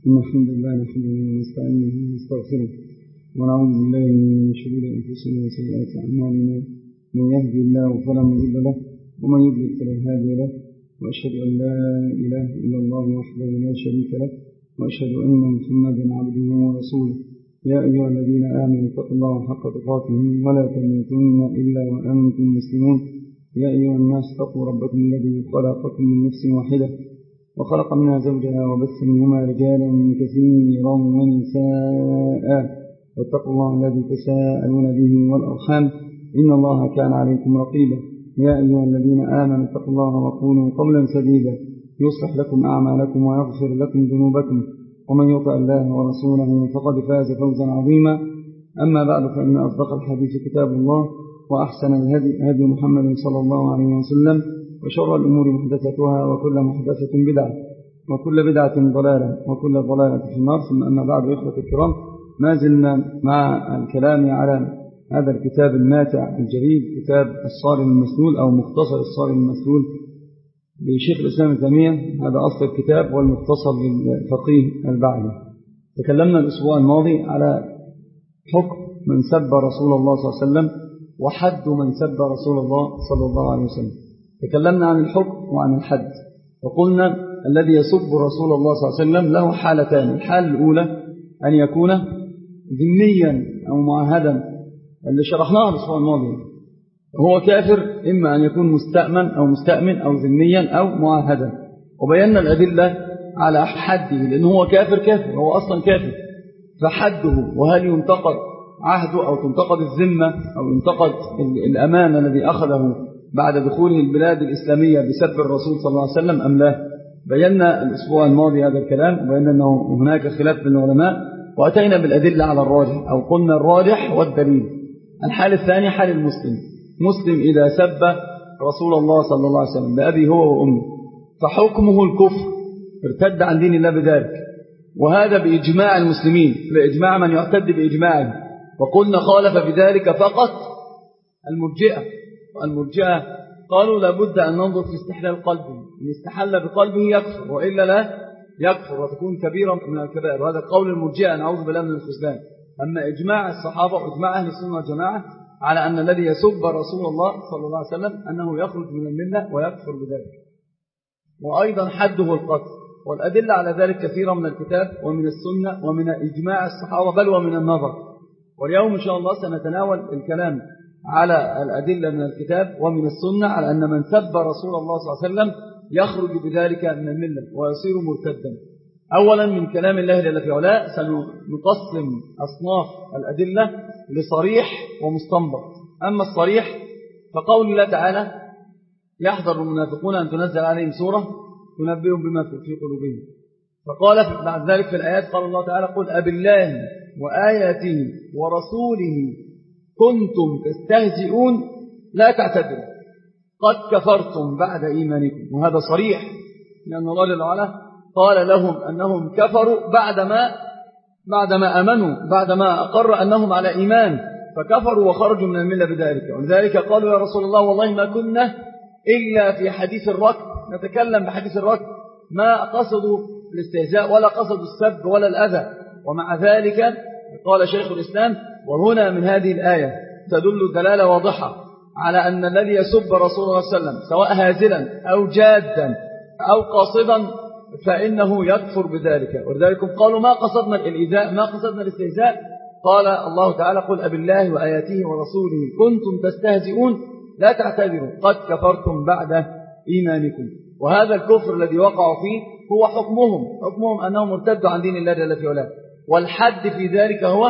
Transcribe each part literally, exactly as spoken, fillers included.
إن الحمد لله نحمده ونستعينه ونستغفره ونعوذ بالله من شرور أنفسنا وسيئات أعمالنا. من يهدي الله فلا مضل له ومن يضلل فلا هادي له، وأشهد أن لا إله إلا الله وحده لا شريك له، وأشهد أن محمدا عبده ورسوله. يا أيها الذين آمنوا اتقوا الله حق تقاته ولا تموتن إلا وأنتم مسلمون. يا أيها الناس اتقوا ربكم الذي خلقكم من نفس واحدة وخلق منها زوجها وبث منهما رجالا كثيرا ونساء، واتقوا الله الذي تساءلون به والأرحام إن الله كان عليكم رقيبا. يا أيها الذين آمنوا اتقوا الله وقولوا قولا سديدا يصلح لكم أعمالكم ويغفر لكم ذنوبكم، ومن يطع الله ورسوله فقد فاز فوزا عظيما. أما بعد، فإن أصدق الحديث كتاب الله، وأحسن الهدي هدي محمد صلى الله عليه وسلم، وشر الأمور محدثتها وكل محدثة بدعة وكل بدعة ضلالة وكل ضلالة في النار. ثم أما بعد، إخوة الكرام، ما زلنا مع الكلام على هذا الكتاب الماتع الجليل، كتاب الصارم المسلول أو مختصر الصارم المسلول لشيخ الإسلام ابن تيمية. هذا أصل الكتاب والمختصر للفقيه البعلي. تكلمنا الأسبوع الماضي على حكم من سب رسول الله صلى الله عليه وسلم وحد من سب رسول الله صلى الله عليه وسلم. تكلمنا عن الحكم وعن الحد، وقلنا الذي يسب رسول الله صلى الله عليه وسلم له حالتان. الحالة الأولى أن يكون ذميا أو معاهدا، اللي شرحناها الأسبوع الماضي. هو كافر، إما أن يكون مستأمن أو مستأمن أو ذميا أو معاهدا، وبينا الأدلة على حده، لأنه هو كافر كافر، هو أصلا كافر. فحده، وهل ينتقد عهده أو تنتقد الذمة أو ينتقد الأمان الذي أخذه بعد دخوله البلاد الإسلامية بسب الرسول صلى الله عليه وسلم أم لا؟ بينا الأسبوع الماضي هذا الكلام، وبينا أنه هناك خلاف بين العلماء، وأتينا بالأدلة على الراجح، أو قلنا الراجح والدليل. الحال الثاني حال المسلم. مسلم إذا سب رسول الله صلى الله عليه وسلم بأبي هو وأمه فحكمه الكفر، ارتد عن دين الله بذلك، وهذا بإجماع المسلمين، بإجماع من يعتد بإجماعه. وقلنا خالف بذلك فقط المرجئة، والمرجئة قالوا لابد أن ننظر في استحلال قلبه، إن استحل بقلبه يكفر، وإلا لا يكفر وتكون كبيرة من الكبائر. وهذا قول المرجئة، نعوذ بالله من الخذلان. أما إجماع الصحابة وإجماع أهل السنة والجماعة على أن الذي يسب رسول الله صلى الله عليه وسلم أنه يخرج من الملة ويكفر بذلك. وأيضا حده القتل، والأدلة على ذلك كثيرة من الكتاب ومن السنة ومن إجماع الصحابة بل ومن النظر. واليوم إن شاء الله سنتناول الكلام على الأدلة من الكتاب ومن السنة على أن من سب رسول الله صلى الله عليه وسلم يخرج بذلك من الملة ويصير مرتدا. أولا من كلام الله جل في علاه سنقسم أصناف الأدلة لصريح ومستنبط. أما الصريح فقول الله تعالى يحذر المنافقون أن تنزل عليهم سورة تنبئهم بما في قلوبهم. فقال بعد ذلك في الآيات قال الله تعالى قل أبالله وآياته ورسوله كنتم تستهزئون لا تعتذروا قد كفرتم بعد إيمانكم. وهذا صريح، لأن الله جل وعلا قال لهم أنهم كفروا بعدما بعدما أمنوا، بعدما أقر أنهم على إيمان، فكفروا وخرجوا من الملة بذلك. ولذلك قالوا يا رسول الله والله ما كنا إلا في حديث الركب نتكلم بحديث الركب، ما قصدوا الاستهزاء ولا قصدوا السب ولا الأذى. ومع ذلك قال شيخ الإسلام وهنا من هذه الآية تدل دلالة واضحة على أن الذي يسب رسول الله صلى الله عليه وسلم سواء هازلا أو جادا أو قاصدا فإنه يكفر بذلك. ولذلك قالوا ما قصدنا الإيذاء، ما قصدنا الاستهزاء. قال الله تعالى قل أبالله وآياته ورسوله كنتم تستهزئون لا تعتذروا قد كفرتم بعد إيمانكم. وهذا الكفر الذي وقعوا فيه هو حكمهم حكمهم أنهم ارتدوا عن دين الله جل في علاه. والحد في ذلك هو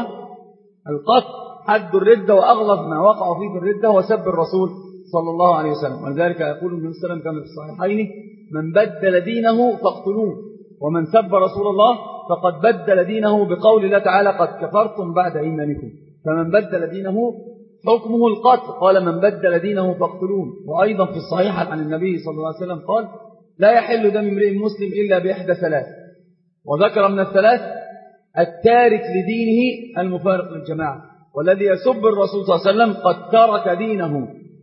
القتل، حد الردة، وأغلظ ما وقعوا فيه في الردة هو سب الرسول صلى الله عليه وسلم. ولذلك يقول النبي صلى الله عليه وسلم كما في الصحيحين من بدل دينه فاقتلوه، ومن سب رسول الله فقد بدل دينه بقول الله تعالى قد كفرتم بعد إيمانكم. فمن بدل دينه حكمه القتل، قال من بدل دينه فاقتلوه. وأيضا في الصحيح عن النبي صلى الله عليه وسلم قال لا يحل دم امرئ مسلم إلا بإحدى ثلاث، وذكر من الثلاث التارك لدينه المفارق للجماعة. والذي يسب الرسول صلى الله عليه وسلم قد ترك دينه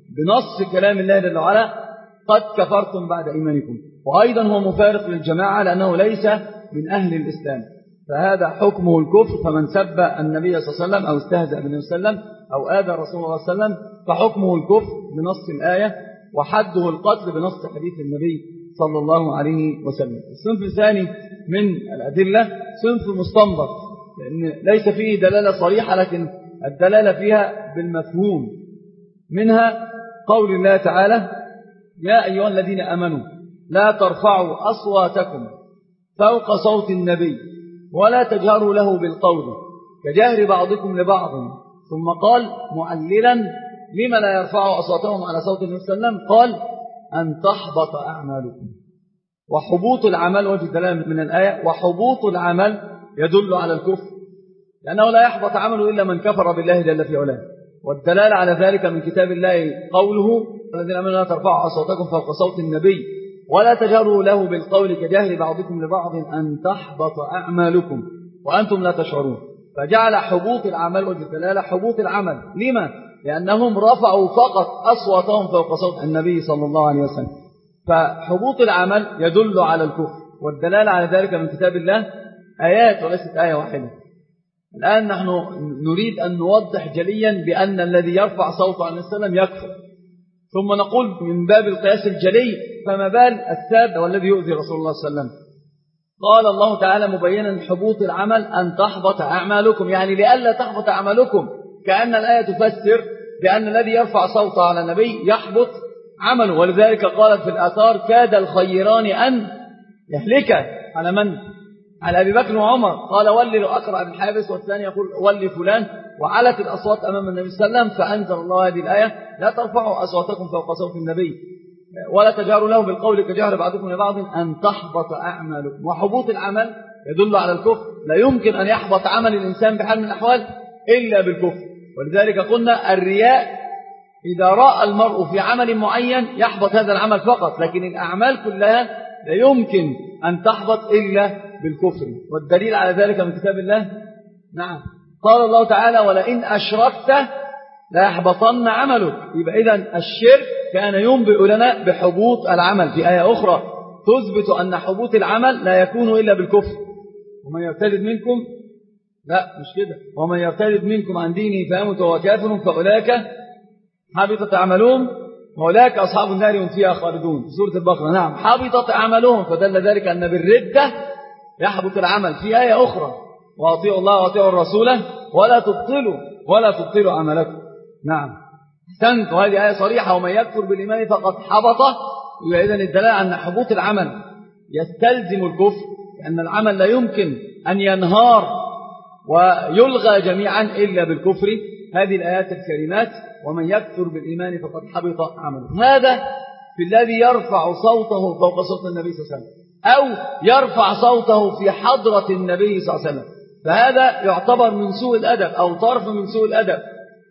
بنص كلام الله جل وعلا قد كفرتم بعد إيمانكم. وأيضا هو مفارق للجماعة لأنه ليس من أهل الإسلام. فهذا حكمه الكفر. فمن سب النبي صلى الله عليه وسلم أو استهزأ بالنبي صلى الله عليه وسلم أو آذى رسول الله صلى الله عليه وسلم فحكمه الكفر بنص الآية، وحده القتل بنص حديث النبي صلى الله عليه وسلم. الصنف الثاني من الأدلة صنف مستنبط، لأن ليس فيه دلالة صريحة لكن الدلالة فيها بالمفهوم. منها قول الله تعالى: يا أيها الذين آمنوا لا ترفعوا أصواتكم فوق صوت النبي ولا تجهروا له بالقول كجهر بعضكم لبعض، ثم قال معللا لما لا يرفعوا أصواتهم على صوت النبي صلى الله عليه وسلم، قال أن تحبط أعمالكم. وحبوط العمل وجه الدلالة من الآية، وحبوط العمل يدل على الكفر، لأنه لا يحبط عمله إلا من كفر بالله جل في علاه. والدلالة على ذلك من كتاب الله قوله: الذين آمنوا لا ترفعوا أصواتكم فوق صوت النبي ولا تجهروا له بالقول كجهر بعضكم لبعض أن تحبط أعمالكم وأنتم لا تشعرون. فجعل حبوط العمل وجه الدلالة حبوط العمل. لما؟ لأنهم رفعوا فقط أصواتهم فوق صوت النبي صلى الله عليه وسلم. فحبوط العمل يدل على الكفر، والدلالة على ذلك من كتاب الله آيات وليست آية واحدة. الآن نحن نريد أن نوضح جليا بأن الذي يرفع صوته عن السلام يكفر، ثم نقول من باب القياس الجلي فما بال الساب والذي يؤذي رسول الله صلى الله عليه وسلم. قال الله تعالى مبينا حبوط العمل أن تحبط أعمالكم، يعني لئلا تحبط أعمالكم، كأن الآية تفسر بأن الذي يرفع صوته على النبي يحبط عمله. ولذلك قالت في الآثار: كاد الخيران أن يهلك على من؟ على أبي بكر وعمر. قال: ولي أقرأ بن حابس، والثاني يقول ولي فلان، وعلت الأصوات أمام النبي صلى الله عليه وسلم، فأنزل الله هذه الآية: لا ترفعوا أصواتكم فوق صوت النبي ولا تجهروا له بالقول كجهر بعضكم لبعض أن تحبط أعمالكم. وحبوط العمل يدل على الكفر، لا يمكن أن يحبط عمل الإنسان بحال من الأحوال إلا بالكفر. ولذلك قلنا الرياء إذا رأى المرء في عمل معين يحبط هذا العمل فقط، لكن الأعمال كلها لا يمكن أن تحبط إلا بالكفر. والدليل على ذلك من كتاب الله. نعم، قال الله تعالى: ولئن أشركت لا يحبطن عملك. يبقى إذن الشرك كان ينبئ لنا بحبوط العمل. في آية أخرى تثبت أن حبوط العمل لا يكون إلا بالكفر: ومن يرتد منكم، لا مش كده، ومن يرتد منكم عن دينه فيمت وهو كافر فأولئك حبطت أعمالهم وأولئك أصحاب النار هم فيها خالدون، في سورة البقرة. نعم، حبطت أعمالهم، فدل ذلك أن بالردة يحبط العمل. في آية أخرى: وأطيعوا الله وأطيعوا الرسول ولا تبطلوا ولا تبطلوا عملكم. نعم، احسنت، وهذه آية صريحة: ومن يكفر بالإيمان فقد حبط. يبقى إذن الدلالة أن حبوط العمل يستلزم الكفر، لأن العمل لا يمكن أن ينهار ويلغى جميعا إلا بالكفر. هذه الآيات الكريمات: ومن يكفر بالإيمان فقد حبط عمله. هذا في الذي يرفع صوته فوق صوت النبي صلى الله عليه وسلم، أو يرفع صوته في حضرة النبي صلى الله عليه وسلم، فهذا يعتبر من سوء الأدب أو طرف من سوء الأدب.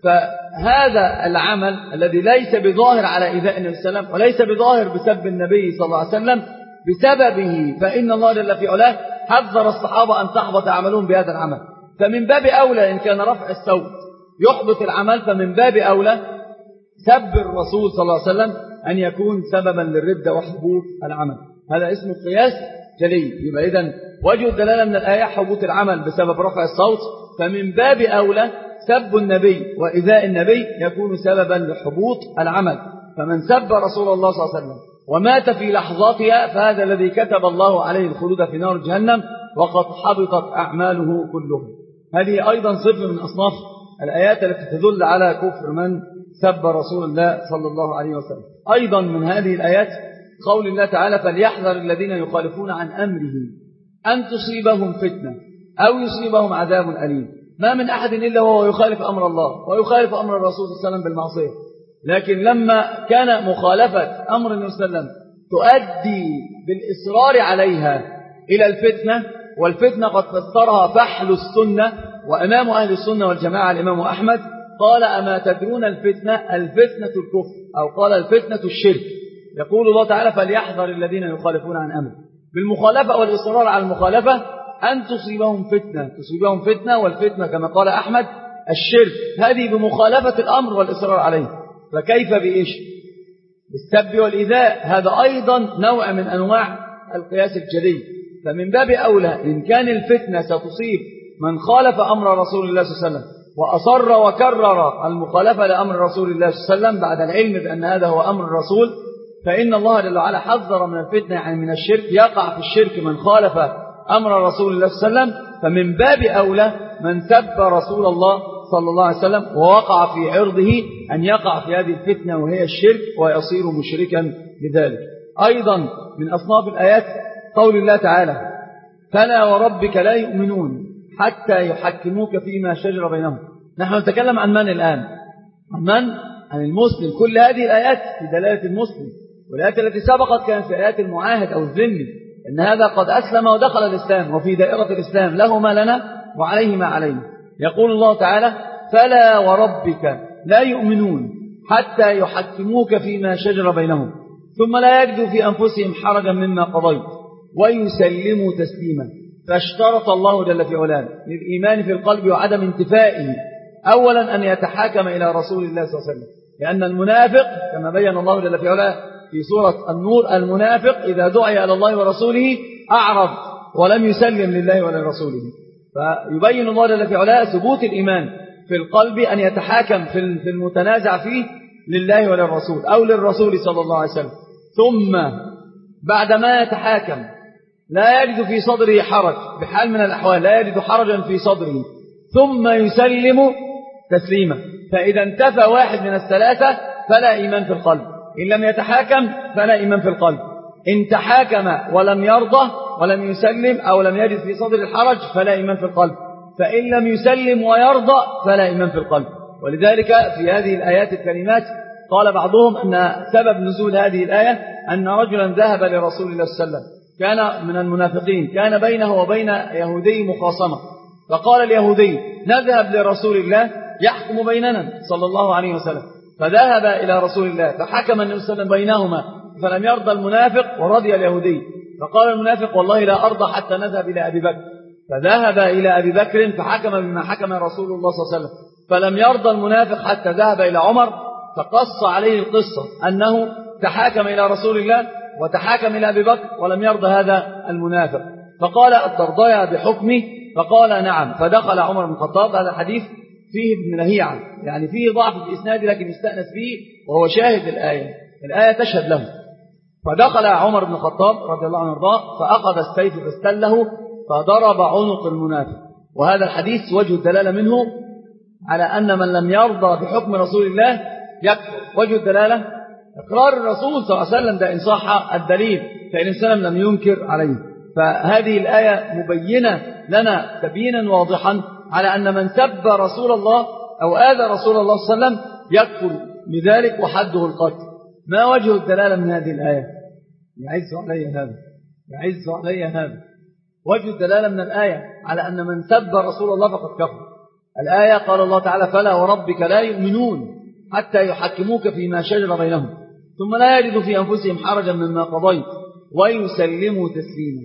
فهذا العمل الذي ليس بظاهر على إيذاء النبي صلى الله عليه وسلم وليس بظاهر بسب النبي صلى الله عليه وسلم، بسببه فإن الله جل في علاه حذر الصحابة أن تحبط أعمالهم بهذا العمل. فمن باب أولى إن كان رفع الصوت يحبط العمل، فمن باب أولى سب الرسول صلى الله عليه وسلم أن يكون سببا للردة وحبوط العمل. هذا اسمه قياس جلي. يبقى إذن وجه الدلالة من الآية حبوط العمل بسبب رفع الصوت، فمن باب أولى سب النبي وإيذاء النبي يكون سببا لحبوط العمل. فمن سب رسول الله صلى الله عليه وسلم ومات في لحظاتها فهذا الذي كتب الله عليه الخلود في نار جهنم وقد حبطت أعماله كلها. هذه أيضا صفة من أصناف الآيات التي تدل على كفر من سب رسول الله صلى الله عليه وسلم. أيضا من هذه الآيات قول الله تعالى: فليحذر الذين يخالفون عن أمره أن تصيبهم فتنة أو يصيبهم عذاب أليم. ما من أحد إلا وهو يخالف أمر الله ويخالف أمر الرسول صلى الله عليه وسلم بالمعصية، لكن لما كان مخالفة أمر النبي صلى الله عليه وسلم تؤدي بالإصرار عليها إلى الفتنة، والفتنة قد فسرها فحل السنة وإمام أهل السنة والجماعة الإمام أحمد قال: أما تدرون الفتنة؟ الفتنة الكفر، أو قال الفتنة الشرك. يقول الله تعالى: فليحذر الذين يخالفون عن أمره، بالمخالفة والإصرار على المخالفة أن تصيبهم فتنة. تصيبهم فتنة، والفتنة كما قال أحمد الشرك، هذه بمخالفة الأمر والإصرار عليه. فكيف بإيش؟ بالسب والإيذاء. هذا أيضا نوع من أنواع القياس الجلي. فمن باب أولى إن كان الفتنة ستصيب من خالف أمر رسول الله صلى الله عليه وسلم وأصر وكرر المخالفة لأمر رسول الله صلى الله عليه وسلم بعد العلم بأن هذا هو أمر الرسول، فإن الله جل وعلا حذر من الفتنة، يعني من الشرك. يقع في الشرك من خالف أمر رسول الله صلى الله عليه وسلم، فمن باب أولى من سب رسول الله صلى الله عليه وسلم ووقع في عرضه أن يقع في هذه الفتنة وهي الشرك ويصير مشركا بذلك. أيضا من أصناف الآيات قول الله تعالى: فلا وربك لا يؤمنون حتى يحكموك فيما شجر بينهم. نحن نتكلم عن من الآن؟ عن من؟ عن المسلم. كل هذه الآيات في دلالة المسلم، والآيات التي سبقت كانت في آيات المعاهد أو الذمي، إن هذا قد أسلم ودخل الإسلام وفي دائرة الإسلام، له ما لنا وعليه ما علينا. يقول الله تعالى: فلا وربك لا يؤمنون حتى يحكموك فيما شجر بينهم ثم لا يجدوا في أنفسهم حرجا مما قضيت ويسلموا تسليما. فاشترط الله جل في علاه للإيمان في القلب وعدم انتفائه أولا أن يتحاكم إلى رسول الله صلى الله عليه وسلم، لأن المنافق كما بين الله جل في علاه في سورة النور: المنافق إذا دعي إلى الله ورسوله أعرض ولم يسلم لله ولرسوله. فيبين الله جل في علاه ثبوت الإيمان في القلب أن يتحاكم في المتنازع فيه لله وللرسول أو للرسول صلى الله عليه وسلم، ثم بعدما يتحاكم لا يجد في صدره حرج بحال من الأحوال، لا يجد حرجا في صدره، ثم يسلم تسليما. فإذا انتفى واحد من الثلاثة فلا إيمان في القلب. إن لم يتحاكم فلا إيمان في القلب، إن تحاكم ولم يرضى ولم يسلم أو لم يجد في صدر الحرج فلا إيمان في القلب، فإن لم يسلم ويرضى فلا إيمان في القلب. ولذلك في هذه الآيات الكلمات قال بعضهم أن سبب نزول هذه الآية أن رجلا ذهب لرسول الله صلى الله عليه وسلم، كان من المنافقين، كان بينه وبين يهودي مخاصمة، فقال اليهودي: نذهب لرسول الله يحكم بيننا صلى الله عليه وسلم. فذهب إلى رسول الله فحكم النبي صلى الله عليه وسلم بينهما، فلم يرضى المنافق ورضي اليهودي، فقال المنافق: والله لا أرضى حتى نذهب إلى أبي بكر. فذهب إلى أبي بكر فحكم بما حكم رسول الله صلى الله عليه وسلم، فلم يرضى المنافق حتى ذهب إلى عمر، فقص عليه القصة أنه تحاكم إلى رسول الله وتحاكم إلى أبي بكر ولم يرضى هذا المنافق، فقال: أترضيا بحكمي؟ فقال: نعم. فدخل عمر بن الخطاب. هذا الحديث فيه ابن لهيعة، يعني فيه ضعف في الإسناد لكن يستأنس فيه وهو شاهد الآية، الآية تشهد له. فدخل عمر بن الخطاب رضي الله عنه وارضاه فأخذ السيف فاستله فضرب عنق المنافق. وهذا الحديث وجه الدلالة منه على أن من لم يرضى بحكم رسول الله يكفر. وجه الدلالة إقرار الرسول صلى الله عليه وسلم، ده إن صح الدليل، فإن السلام لم ينكر عليه. فهذه الآية مبينة لنا تبيينا واضحا على أن من سب رسول الله أو آذى رسول الله صلى الله عليه وسلم يكفر بذلك وحده القتل. ما وجه الدلالة من هذه الآية؟ يعز علي هذا، يعز علي هذا. وجه الدلالة من الآية على أن من سب رسول الله فقد كفر. الآية قال الله تعالى: فلا وربك لا يؤمنون حتى يحكموك فيما شجر بينهم ثم لا يجدوا في أنفسهم حرجا مما قضيت ويسلموا تسليما.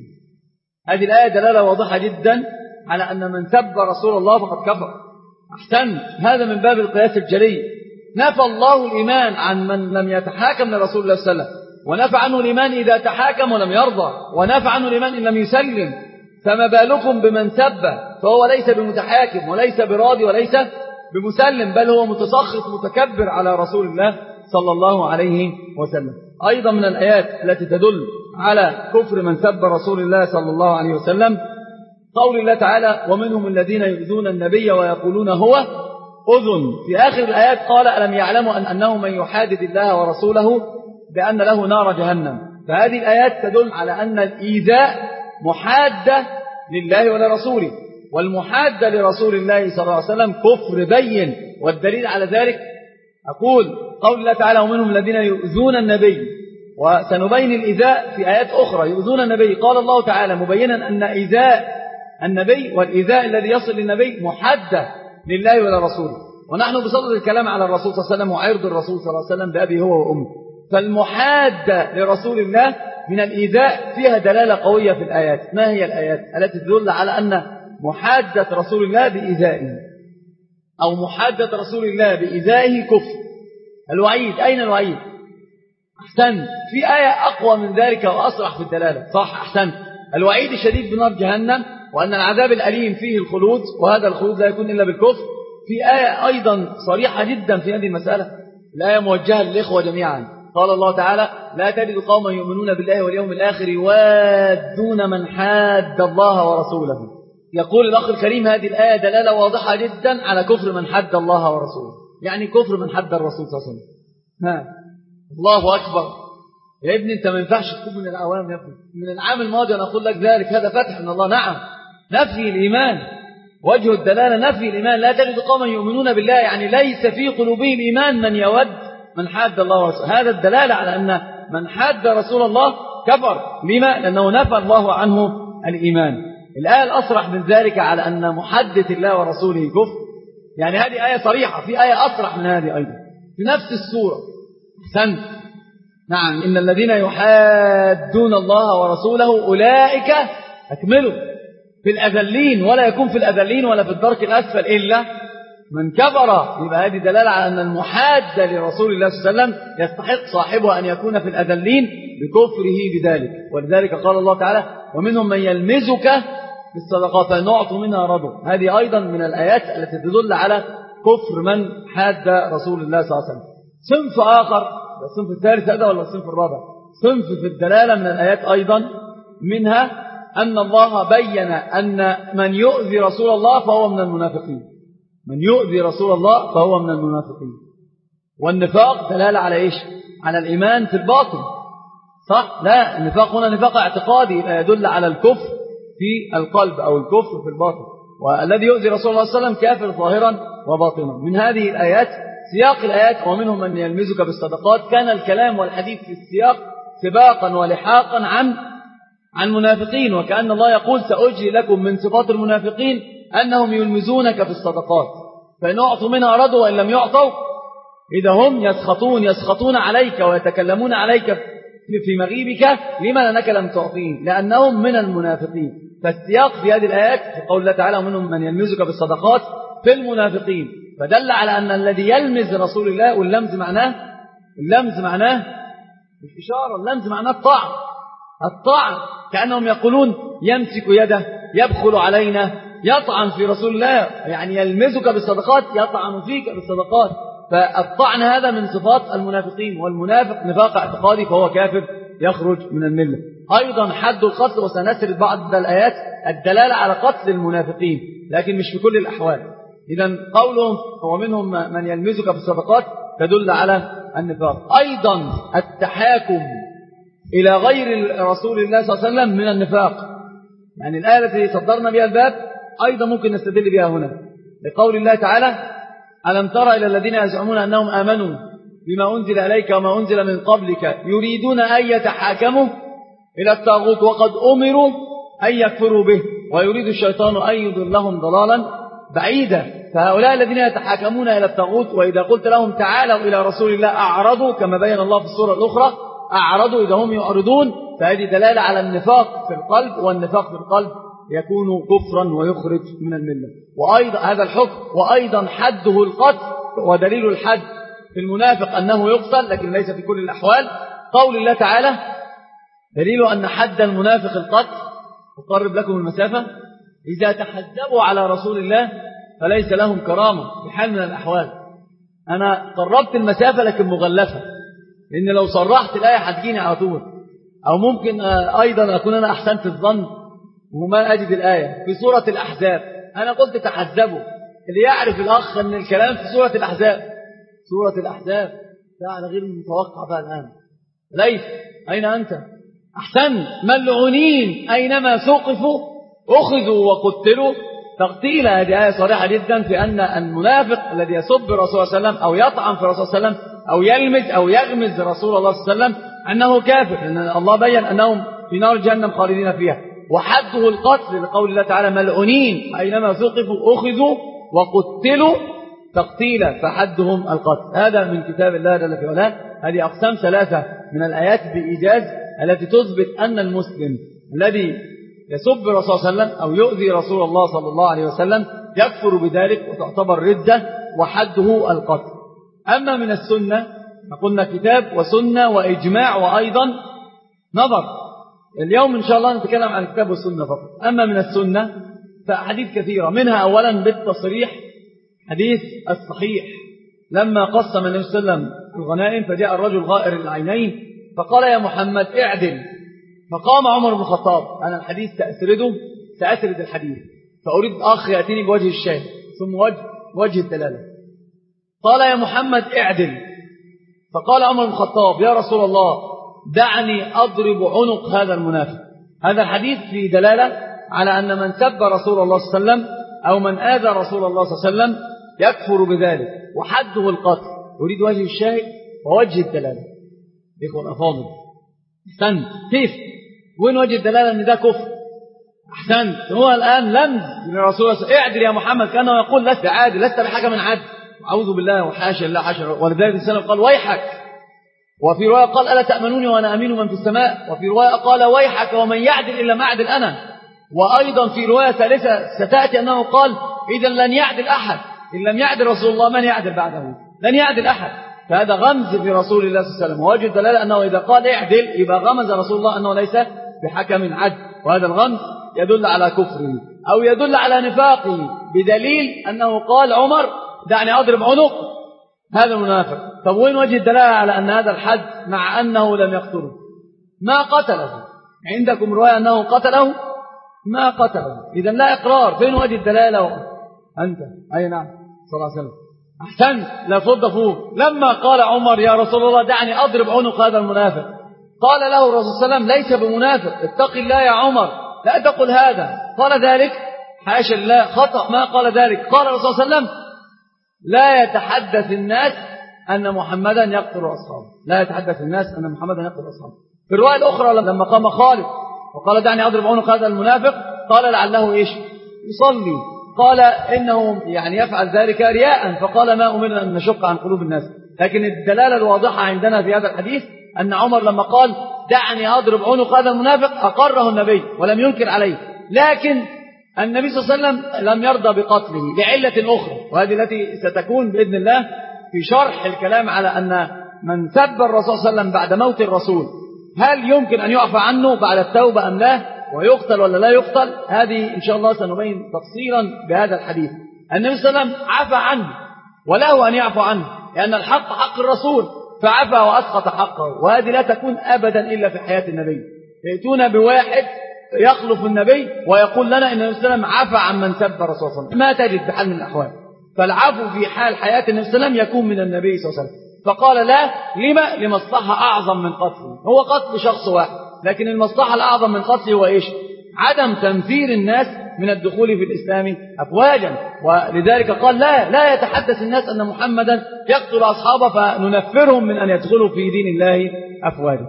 هذه الآية دلالة واضحة جدا على أن من سب رسول الله فقد كفر. أحسن، هذا من باب القياس الجلي. نفى الله الإيمان عن من لم يتحاكم لرسول الله صلى الله عليه وسلم، ونفى عنه الإيمان إذا تحاكم ولم يرضى، ونفى عنه الإيمان إن لم يسلم. فما بالكم بمن سب فهو ليس بمتحاكم وليس براضي وليس بمسلم، بل هو متسخط متكبر على رسول الله صلى الله عليه وسلم. أيضا من الآيات التي تدل على كفر من سب رسول الله صلى الله عليه وسلم قول الله تعالى: ومنهم الذين يؤذون النبي ويقولون هو أذن. في آخر الآيات قال: ألم يعلموا أن أنه من يحادد الله ورسوله بأن له نار جهنم. فهذه الآيات تدل على أن الإيذاء محادة لله ولرسوله، والمحادة لرسول الله صلى الله عليه وسلم كفر بين. والدليل على ذلك أقول قول الله تعالى: ومنهم الذين يؤذون النبي. وسنبين الإيذاء في آيات أخرى. يؤذون النبي، قال الله تعالى مبينا أن إيذاء النبي والإيذاء الذي يصل للنبي محدة لله ولرسوله، ونحن بصدد الكلام على الرسول صلى الله عليه وسلم وعرض الرسول صلى الله عليه وسلم بأبي هو وأمه. فالمحادة لرسول الله من الإيذاء فيها دلالة قوية في الآيات. ما هي الآيات التي تدل على أن محادة رسول الله بإيذائه أو محادة رسول الله بإيذائه كفر؟ الوعيد، أين الوعيد؟ أحسن، في آية أقوى من ذلك وأصرح في الدلالة. صح، أحسن. الوعيد الشديد بنار جهنم، وأن العذاب الأليم فيه الخلود، وهذا الخلود لا يكون إلا بالكفر. في آية أيضا صريحة جدا في هذه المسألة، الآية موجهة للإخوة جميعا. قال الله تعالى: لا تجد قوما يؤمنون بالله واليوم الآخر يوادون من حاد الله ورسوله. يقول الأخ الكريم هذه الآية دلالة واضحة جدا على كفر من حد الله ورسوله، يعني كفر من حد الرسول صلى الله عليه وسلم. ها الله أكبر يا ابني، أنت ما ينفعش تكون من العوام يا ابني. من العام الماضي أنا أقول لك ذلك، هذا فتح من الله. نعم، نفي الإيمان، وجه الدلالة نفي الإيمان. لا تجد قوما يؤمنون بالله، يعني ليس في قلوبهم الإيمان من يود من حاد الله ورسوله. هذا الدلالة على أن من حاد رسول الله كفر. لما؟ لأنه نفى الله عنه الإيمان. الآية الأصرح من ذلك على أن محدث الله ورسوله كفر، يعني هذه آية صريحة. في آية أصرح من هذه أيضا في نفس السورة. أحسنت. نعم، إن الذين يحادون الله ورسوله أولئك أكملوا في الأذلين، ولا يكون في الأذلين ولا في الدرك الأسفل إلا من كفر. يبقى هذه دلالة على أن المحاد لرسول الله صلى الله عليه وسلم يستحق صاحبه أن يكون في الأذلين بكفره بذلك. ولذلك قال الله تعالى: ومنهم من يلمزك في الصدقات فنعطوا منها رضوا. هذه أيضا من الآيات التي تدل على كفر من حاد رسول الله صلى الله عليه وسلم. صنف آخر، الصنف الثالث هذا ولا الصنف الرابع؟ صنف في الدلالة من الآيات أيضا، منها أن الله بين أن من يؤذي رسول الله فهو من المنافقين. من يؤذي رسول الله فهو من المنافقين. والنفاق دلالة على إيش؟ على الإيمان في الباطن، صح؟ لا، النفاق هنا نفاق اعتقادي، يدل على الكفر في القلب أو الكفر في الباطن. والذي يؤذي رسول الله صلى الله عليه وسلم كافر ظاهرا وباطنا. من هذه الآيات سياق الآيات: ومنهم من يلمزك بالصدقات. كان الكلام والحديث في السياق سباقا ولحاقا عن عن منافقين، وكأن الله يقول: سأجري لكم من صفات المنافقين أنهم يلمزونك في الصدقات فإن أعطوا منها رضوا وإن لم يعطوا إذا هم يسخطون يسخطون عليك ويتكلمون عليك في مغيبك لما أنك لم تعطيهم، لأنهم من المنافقين. فالسياق في هذه الآيات في قول الله تعالى: ومنهم من يلمزك بالصدقات في المنافقين، فدل على أن الذي يلمز رسول الله، واللمز معناه اللمز معناه مش إشارة، اللمز معناه الطعن. الطعن كأنهم يقولون: يمسك يده، يبخل علينا، يطعن في رسول الله، يعني يلمزك بالصدقات، يطعن فيك بالصدقات. فالطعن هذا من صفات المنافقين، والمنافق نفاق اعتقادي فهو كافر يخرج من الملة. أيضا حد القتل، وسنسرد بعض الآيات الدلالة على قتل المنافقين، لكن مش في كل الأحوال. إذن قولهم ومنهم من يلمزك في الصدقات تدل على النفاق. أيضا التحاكم إلى غير رسول الله صلى الله عليه وسلم من النفاق، يعني الآية التي صدرنا بها الباب أيضا ممكن نستدل بها هنا، لقول الله تعالى: ألم تر إلى الذين يزعمون أنهم آمنوا بما أنزل إليك وما أنزل من قبلك يريدون أن يتحاكموا إلى الطاغوت وقد أمروا أن يكفروا به ويريد الشيطان أن يضلهم ضلالا بعيدا. فهؤلاء الذين يتحاكمون إلى الطاغوت وإذا قلت لهم تعالوا إلى رسول الله أعرضوا، كما بين الله في السورة الأخرى: أعرضوا إذا هم يعرضون. فهذه دلالة على النفاق في القلب، والنفاق في القلب يكون كفرا ويخرج من الملة. وأيضا هذا الحكم، وأيضا حده القتل، ودليل الحد في المنافق أنه يقتل لكن ليس في كل الأحوال. قول الله تعالى: دليل أن حد المنافق القتل. أقرب لكم المسافة: إذا تحزبوا على رسول الله فليس لهم كرامة بحال من الأحوال. أنا قربت المسافة لكن مغلفة، لأن لو صرحت الآية هتجيني على طول، أو ممكن أيضا أكون أنا أحسنت الظن وما أجد الآية في سورة الأحزاب. أنا قلت تحزبوا، اللي يعرف الأخ أن الكلام في سورة الأحزاب. سورة الأحزاب ده غير متوقع بقى الآن. ليس أين أنت؟ أحسن. ملعونين أينما ثقفوا أخذوا وقتلوا تقتيلا. هذه آية صريحة جدا في أن المنافق الذي يسب الرسول صلى الله عليه وسلم أو يطعن في الرسول صلى الله عليه وسلم أو يلمز أو يغمز رسول الله صلى الله عليه وسلم أنه كافر، لأن الله بين أنهم في نار جهنم خالدين فيها. وحده القتل لقول الله تعالى: ملعونين أينما ثقفوا أخذوا وقتلوا تقتيلا، فحدهم القتل. هذا من كتاب الله جل في علاه. هذه أقسام ثلاثة من الآيات بإيجاز التي تثبت أن المسلم الذي يسب الرسول صلى الله عليه وسلم أو يؤذي رسول الله صلى الله عليه وسلم يكفر بذلك وتعتبر ردة، وحده القتل. أما من السنة فقلنا كتاب وسنة وإجماع وأيضا نظر. اليوم إن شاء الله نتكلم عن الكتاب والسنة فقط. أما من السنة فحديث كثيرة، منها أولا بالتصريح حديث الصحيح لما قسم النبي صلى الله عليه وسلم الغنائم فجاء الرجل غائر العينين فقال يا محمد اعدل، فقام عمر بن الخطاب. أنا الحديث سأسرده سأسرد الحديث، فأريد أخ يأتيني بوجه الشاهد ثم وجه, وجه الدلالة. قال يا محمد اعدل، فقال عمر بن الخطاب يا رسول الله دعني أضرب عنق هذا المنافق. هذا الحديث في دلالة على أن من سب رسول الله صلى الله عليه وسلم أو من آذى رسول الله صلى الله عليه وسلم يكفر بذلك وحده القتل. أريد وجه الشاهد ووجه الدلالة. إخوة الأفاضل أحسنت، كيف وين وجه الدلالة أن ده كفر؟ أحسنت، هو الآن لمز من رسول الله صلى الله عليه وسلم اعدل يا محمد، كأنه يقول لست عادل، لست بحاجة من عدل. أعوذ بالله وحاشا الله حاشا. ولذلك السلام قال ويحك، وفي رواية قال ألا تأمنوني وأنا أمين من في السماء، وفي رواية قال ويحك ومن يعدل إلا ما أعدل أنا. وأيضا في رواية ثالثة ستأتي أنه قال إذا لن يعدل أحد، إن لم يعدل رسول الله من يعدل بعده؟ لن يعدل أحد. فهذا غمز في رسول الله صلى الله عليه وسلم، ووجه الدلالة أنه إذا قال اعدل يبقى غمز رسول الله أنه ليس بحكم عدل، وهذا الغمز يدل على كفره أو يدل على نفاقه، بدليل أنه قال عمر دعني أضرب عنق هذا المنافق. طب وين وجه الدلالة على أن هذا الحد مع أنه لم يقتله؟ ما قتله. عندكم رواية أنه قتله؟ ما قتله. إذا لا إقرار. فين وجه الدلالة؟ أنت أي نعم صلى الله عليه وسلم. أحسنت، لا فض فوق. لما قال عمر يا رسول الله دعني أضرب عنق هذا المنافق، قال له الرسول صلى الله عليه وسلم ليس بمنافق، اتق الله يا عمر لا تقل هذا. قال ذلك؟ حاشا الله، خطأ، ما قال ذلك. قال الرسول صلى الله عليه وسلم لا يتحدث الناس أن محمدا يقتل أصحابه، لا يتحدث الناس أن محمدا يقتل أصحابه. في الرواية الأخرى لما قام خالد وقال دعني أضرب عنق هذا المنافق قال لعله إيش؟ يصلي. قال إنه يعني يفعل ذلك رياء، فقال ما أمرنا أن نشق عن قلوب الناس. لكن الدلالة الواضحة عندنا في هذا الحديث أن عمر لما قال دعني أضرب عنق هذا المنافق أقره النبي ولم ينكر عليه، لكن النبي صلى الله عليه وسلم لم يرضى بقتله لعلة أخرى، وهذه التي ستكون بإذن الله في شرح الكلام على أن من سب الرسول صلى الله عليه وسلم بعد موت الرسول هل يمكن أن يعفى عنه بعد التوبة أم لا، ويقتل ولا لا يقتل. هذه إن شاء الله سنبين تفصيلا بهذا الحديث. النبي صلى الله عليه وسلم عفى عنه وله أن يعفو عنه، لأن الحق حق الرسول فعفى وأسقط حقه، وهذه لا تكون أبدا إلا في حياة النبي. يأتون بواحد يخلف النبي ويقول لنا إن النبي صلى الله عليه وسلم عفى عن من سب الرسول صلى الله عليه وسلم، ما تجد بحال من الأحوال. فالعفو في حال حياة النبي صلى الله عليه وسلم يكون من النبي صلى الله عليه وسلم. فقال لا، لما؟ لمصلحة أعظم من قتله. هو قتل شخص واحد، لكن المصلحة الأعظم من قتله هو إيش؟ عدم تنفير الناس من الدخول في الإسلام أفواجا. ولذلك قال لا لا يتحدث الناس أن محمدا يقتل أصحابه فننفرهم من أن يدخلوا في دين الله أفواجا.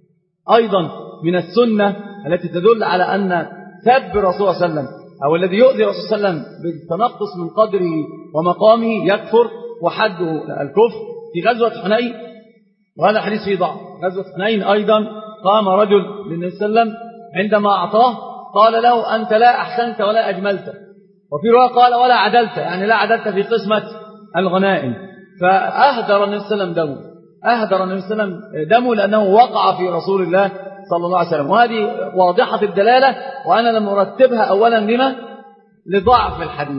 أيضا من السنة التي تدل على أن سب الرسول صلى الله عليه وسلم أو الذي يؤذي الرسول صلى الله عليه وسلم بالتنقص من قدره ومقامه يكفر وحده الكفر. في غزوة حنين، وهذا حديث فيه ضعف، غزوة حنين أيضا قام رجل للنبي صلى الله عليه وسلم عندما أعطاه قال له أنت لا أحسنت ولا أجملت، وفي رواية قال ولا عدلت، يعني لا عدلت في قسمة الغنائم. فأهدر النبي صلى الله عليه وسلم دمه، أهدر النبي صلى الله عليه وسلم دمه لأنه وقع في رسول الله صلى الله عليه وسلم. وهذه واضحة الدلالة، وأنا لم أرتبها أولا لما؟ لضعف الحديث،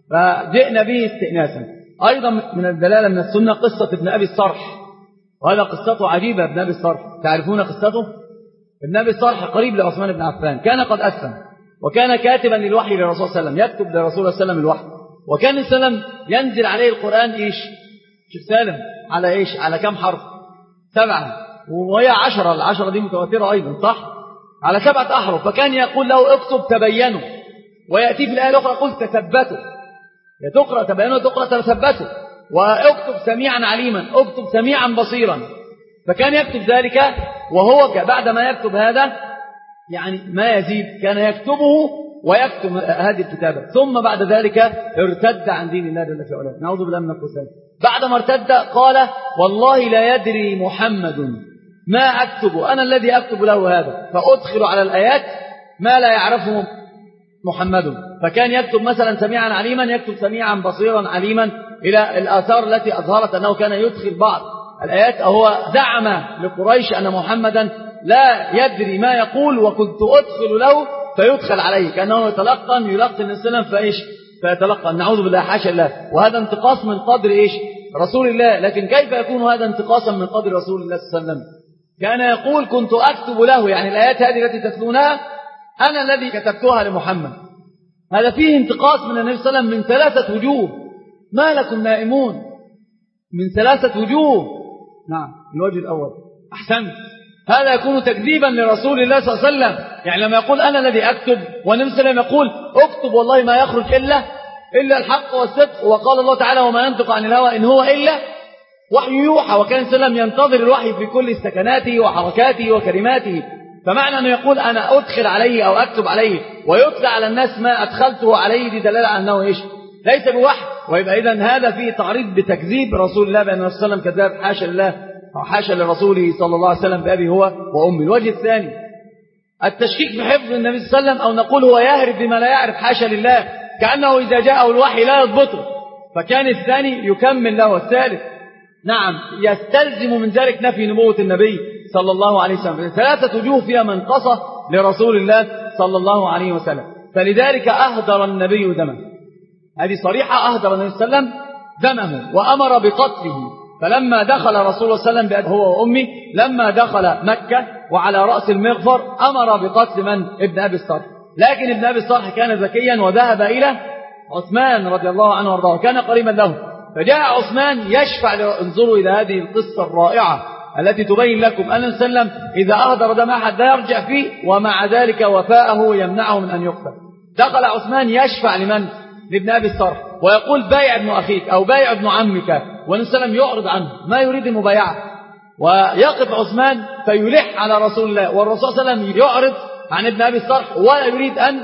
فجئنا به استئناسا. أيضا من الدلالة من السنة قصة ابن أبي الصرح، وهذا قصته عجيبة. ابن أبي الصرح تعرفون قصته؟ ابن أبي الصرح قريب لعثمان بن عفان، كان قد أسلم وكان كاتبا للوحي للرسول صلى الله عليه وسلم، يكتب للرسول صلى الله عليه وسلم الوحي، وكان السلام ينزل عليه القرآن إيش؟ شيخ سالم على إيش؟ على كم حرف؟ سبعة، وهي عشرة، العشرة دي متواترة أيضا صح؟ على سبعة أحرف. فكان يقول له اكتب تبينوا، ويأتي في الآية الأخرى يقول تثبتوا، تقرأ تبينوا تقرأ تثبتوا، واكتب سميعا عليما، اكتب سميعا بصيرا. فكان يكتب ذلك، وهو بعد ما يكتب هذا يعني ما يزيد كان يكتبه ويكتب هذه الكتابة، ثم بعد ذلك ارتد عن دين الله جل في علاه، نعوذ بالله من الخسران. بعد ما ارتد قال والله لا يدري محمد ما أكتب، أنا الذي أكتب له هذا، فأدخل على الآيات ما لا يعرفه محمد. فكان يكتب مثلا سميعا عليما، يكتب سميعا بصيرا عليما، إلى الآثار التي أظهرت أنه كان يدخل بعض الآيات، أو هو زعم لقريش أن محمدا لا يدري ما يقول وكنت أدخل له فيدخل عليه، كأنه يتلقن يلقن النبي صلى الله عليه وسلم فإيش فيتلقن. نعوذ بالله حاشا الله. وهذا انتقاص من قدر إيش رسول الله. لكن كيف يكون هذا انتقاصا من قدر رسول الله صلى الله عليه وسلم؟ كان يقول كنت أكتب له، يعني الآيات هذه التي تتلونها أنا الذي كتبتها لمحمد. هذا فيه انتقاص من النبي صلى الله عليه وسلم من ثلاثة وجوه. ما لكم نائمون؟ من ثلاثة وجوه. نعم، الوجه الأول أحسنت، هذا يكون تكذيبا لرسول الله صلى الله عليه وسلم. يعني لما يقول أنا الذي أكتب، والنبي صلى الله عليه وسلم يقول اكتب والله ما يخرج إلا إلا الحق والصدق، وقال الله تعالى وما ينطق عن الهوى إن هو إلا وحي يوحى. وكان صلى الله عليه وسلم ينتظر الوحي في كل سكناته وحركاته وكلماته. فمعنى أنه يقول أنا أدخل عليه أو أكتب عليه ويطلع على الناس ما أدخلته عليه، دي دلالة على أنه إيش ليس بوحي. ويبقى إذن هذا فيه تعريض بتكذيب رسول الله بأن النبي صلى الله عليه وسلم كذاب، حاشا لله أو حاشا لرسوله صلى الله عليه وسلم بأبي هو وأمي. الوجه الثاني التشكيك في حفظ النبي صلى الله عليه وسلم، أو نقول هو يهرب بما لا يعرف حاشا لله، كأنه إذا جاءه الوحي لا يضبطه. فكان الثاني يكمل له الثالث. نعم، يستلزم من ذلك نفي نبوة النبي صلى الله عليه وسلم. ثلاثة وجوه فيها منقصة لرسول الله صلى الله عليه وسلم. فلذلك أهدر النبي دمه، هذه صريحة، أهدر النبي صلى الله عليه وسلم دمه وأمر بقتله. فلما دخل رسول الله صلى الله عليه وسلم هو وأمي، لما دخل مكة وعلى رأس المغفر أمر بقتل من؟ ابن أبي الصرح. لكن ابن أبي الصرح كان ذكيا وذهب إلى عثمان رضي الله عنه وارضاه، كان قريبا له. فجاء عثمان يشفع. انظروا إلى هذه القصة الرائعة التي تبين لكم أن النبي صلى الله عليه وسلم إذا أهدر دم أحد لا يرجع فيه، ومع ذلك وفاءه يمنعه من أن يقتل. دخل عثمان يشفع لمن؟ لابن أبي الصرح، ويقول بايع ابن أخيك أو بايع ابن عمك، والنبي صلى الله عليه وسلم يعرض عنه ما يريد المبايعة. ويقف عثمان فيلح على رسول الله، والرسول صلى الله عليه وسلم يعرض عن ابن أبي الصرح ولا يريد أن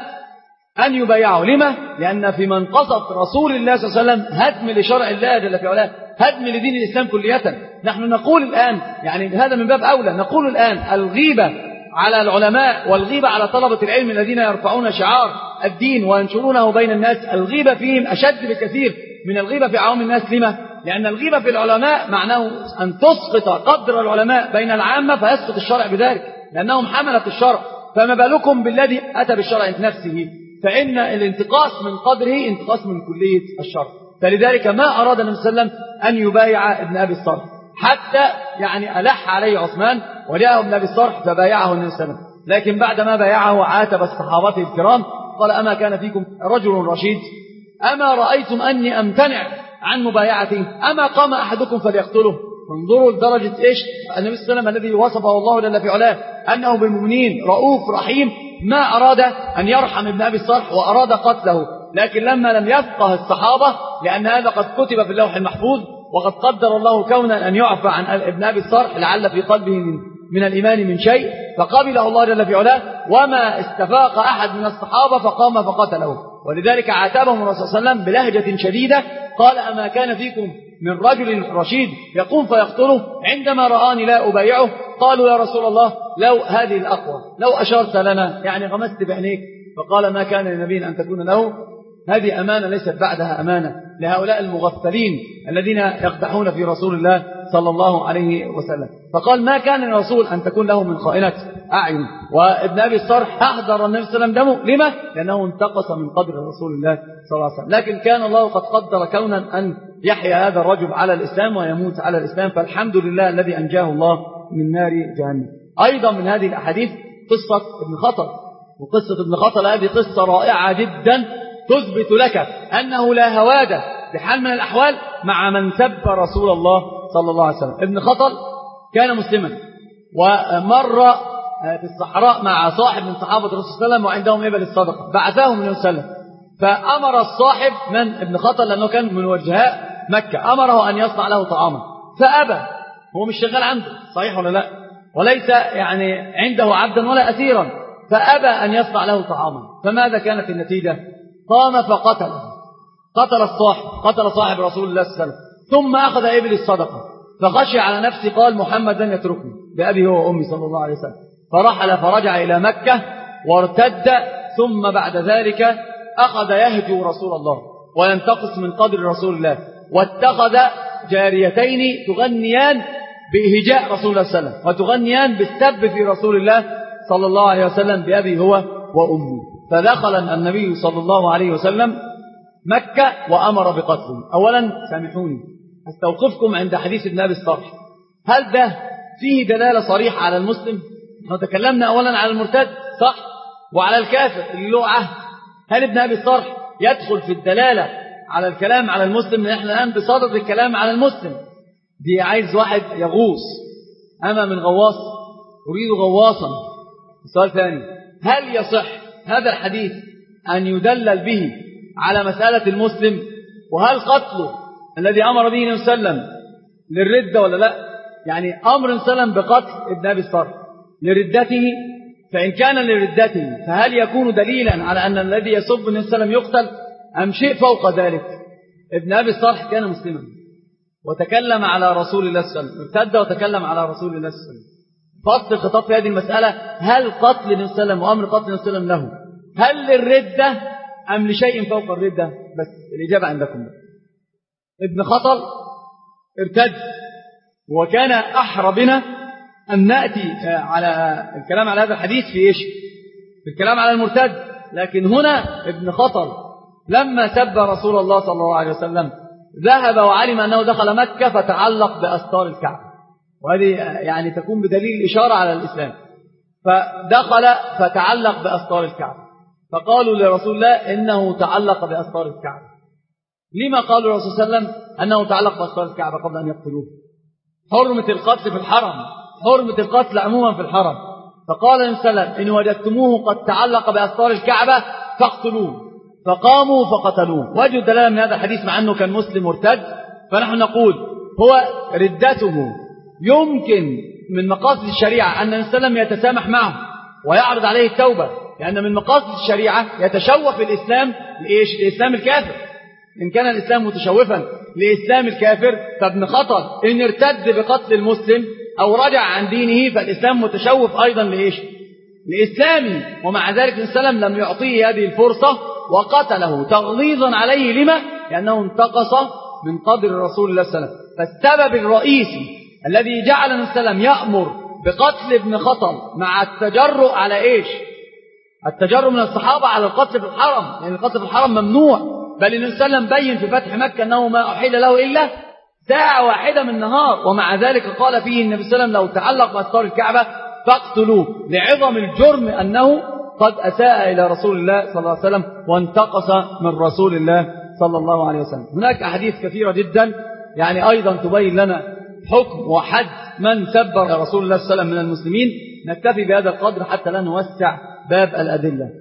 أن يبايعه. لما؟ لأن في منقصة رسول الله صلى الله عليه وسلم هدم لشرع الله جل في علاه، هدم لدين الإسلام كلية. نحن نقول الآن، يعني هذا من باب أولى، نقول الآن الغيبة على العلماء والغيبة على طلبة العلم الذين يرفعون شعار الدين وينشرونه بين الناس، الغيبة فيهم أشد بكثير من الغيبة في عوام الناس. لما؟ لأن الغيبة في العلماء معناه أن تسقط قدر العلماء بين العامة فيسقط الشرع بذلك، لأنهم حملة الشرع. فما بالكم بالذي أتى بالشرع نفسه؟ فإن الانتقاص من قدره انتقاص من كلية الشرع. فلذلك ما أراد النبي صلى الله عليه وسلم أن يبايع ابن أبي الصرح، حتى يعني ألح عليه عثمان وجاءه ابن أبي الصرح فبايعه النبي صلى الله عليه وسلم. لكن بعدما بايعه عاتب الصحابة الكرام، قال أما كان فيكم رجل رشيد؟ أما رأيتم أني أمتنع عن مبايعته؟ أما قام أحدكم فليقتله؟ انظروا لدرجة إيش النبي صلى الله عليه وسلم الذي وصفه الله جل في علاه أنه بالمؤمنين رؤوف رحيم، ما أراد أن يرحم ابن أبي الصرح وأراد قتله. لكن لما لم يفقه الصحابة، لأن هذا قد كتب في اللوح المحفوظ، وقد قدر الله كونا أن يعفى عن ابن أبي الصرح لعل في قلبه من, من الإيمان من شيء، فقبله الله جل في علاه، وما استفاق أحد من الصحابة فقام فقتله. ولذلك عاتبهم الرسول صلى الله عليه وسلم بلهجة شديدة، قال أما كان فيكم من رجل رشيد يقوم فيقتله عندما رآني لا أبايعه؟ قالوا يا رسول الله لو هذه الأقوى، لو أشرت لنا، يعني غمست بعينيك. فقال ما كان لنبي أن تكون له، هذه أمانة ليست بعدها أمانة لهؤلاء المغفلين الذين يقدحون في رسول الله صلى الله عليه وسلم. فقال ما كان للرسول أن تكون له من خائنة أعين. وابن أبي الصرح أحضر النبي صلى الله عليه وسلم دمه. لما؟ لأنه انتقص من قدر رسول الله صلى الله عليه وسلم. لكن كان الله قد قدر كونا أن يحيا هذا الرجل على الإسلام ويموت على الإسلام، فالحمد لله الذي أنجاه الله من نار جهنم. أيضا من هذه الأحاديث قصة ابن خطل. وقصة ابن خطل هذه قصة رائعة جدا تثبت لك أنه لا هوادة بحال من الأحوال مع من سب رسول الله صلى الله عليه وسلم. ابن خطل كان مسلما، ومر في الصحراء مع صاحب من صحابة الرسول صلى الله عليه وسلم وعندهم إبل الصدقة، بعثهم النبي صلى الله عليه وسلم. فأمر الصاحب من ابن خطل، لأنه كان من وجهاء مكة، أمره أن يصنع له طعاما فأبى. هو مش شغال عنده، صحيح ولا لا؟ وليس يعني عنده عبدا ولا أسيرا، فأبى أن يصنع له طعاما. فماذا كانت النتيجة؟ قام فقتل، قتل الصاحب، قتل صاحب رسول الله صلى الله عليه وسلم، ثم أخذ إبل الصدقة فخشي على نفسه، قال محمد لن يتركني بأبي هو وأمي صلى الله عليه وسلم. فرحل فرجع إلى مكة وارتد، ثم بعد ذلك أخذ يهجو رسول الله وينتقص من قدر رسول الله، واتخذ جاريتين تغنيان بإهجاء رسول الله صلى الله عليه وسلم وتغنيان بالسب في رسول الله صلى الله عليه وسلم بأبي هو وأمي. فدخل النبي صلى الله عليه وسلم مكة وأمر بقتله. أولا سامحوني أستوقفكم عند حديث ابن أبي الصرح. هل ده فيه دلالة صريحة على المسلم؟ احنا تكلمنا أولا على المرتد صح، وعلى الكافر اللي له عهد. هل ابن أبي الصرح يدخل في الدلالة على الكلام على المسلم؟ نحن الآن بصدد الكلام على المسلم. دي عايز واحد يغوص، أما من غواص أريد غواصا. السؤال ثاني، هل يصح هذا الحديث أن يدلل به على مسألة المسلم؟ وهل قتله الذي أمر به النبي صلى الله عليه وسلم للردة ولا لا؟ يعني أمر النبي صلى الله عليه وسلم بقتل ابن أبي الصرح لردته، فإن كان لردته فهل يكون دليلا على أن الذي يسب النبي صلى الله عليه وسلم يقتل أم شيء فوق ذلك؟ ابن أبي الصرح كان مسلما وتكلم على رسول الله صلى الله عليه وسلم، ارتد وتكلم على رسول الله صلى الله عليه وسلم. فصل الخطاب في هذه المسألة، هل قتل النبي صلى الله عليه وسلم وأمر قتل النبي صلى الله عليه وسلم له هل للردة أم لشيء فوق الردة؟ بس الإجابة عندكم. ابن خطل ارتد، وكان أحرى بنا أن نأتي على الكلام على هذا الحديث في إيش؟ في الكلام على المرتد. لكن هنا ابن خطل لما سب رسول الله صلى الله عليه وسلم ذهب وعلم أنه دخل مكة فتعلق بأستار الكعبة، وهذه يعني تكون بدليل إشارة على الإسلام. فدخل فتعلق بأستار الكعبة، فقالوا لرسول الله إنه تعلق بأستار الكعبة. لما قالوا لرسول صلى الله عليه وسلم أنه تعلق بأستار الكعبة قبل أن يقتلوه؟ حرمة القتل في الحرم، حرمة القتل عموما في الحرم. فقال النبي صلى الله عليه وسلم إن وجدتموه قد تعلق بأستار الكعبة فاقتلوه، فقاموا فقتلوه. وجه الدلالة من هذا الحديث مع أنه كان مسلم مرتد، فنحن نقول هو ردته يمكن من مقاصد الشريعة أن النبي صلى الله عليه وسلم يتسامح معه ويعرض عليه التوبة، لأن من مقاصد الشريعة يتشوف الإسلام لإيش؟ لإسلام الكافر. إن كان الإسلام متشوفا لإسلام الكافر فابن خطل إن ارتد بقتل المسلم أو رجع عن دينه فالإسلام متشوف أيضا لإيش؟ لإسلامه. ومع ذلك النبي صلى الله عليه وسلم لم يعطيه هذه الفرصة وقتله تغليظا عليه. لما؟ لأنه انتقص من قدر رسول الله صلى الله عليه وسلم. فالسبب الرئيسي الذي جعل النبي صلى الله عليه وسلم يأمر بقتل ابن خطل مع التجرؤ على إيش؟ التجرؤ من الصحابة على القتل في الحرم، لأن يعني القتل في الحرم ممنوع. بل النبي صلى الله عليه وسلم بين في فتح مكة أنه ما أحيل له إلا ساعة واحدة من النهار، ومع ذلك قال فيه النبي صلى الله عليه وسلم لو تعلق بأستار الكعبة فاقتلوه، لعظم الجرم أنه قد أساء إلى رسول الله صلى الله عليه وسلم وانتقص من رسول الله صلى الله عليه وسلم. هناك أحاديث كثيرة جدا يعني أيضا تبين لنا حكم وحد من سب رسول الله صلى الله عليه وسلم من المسلمين. نكتفي بهذا القدر حتى لا نوسع باب الأدلة.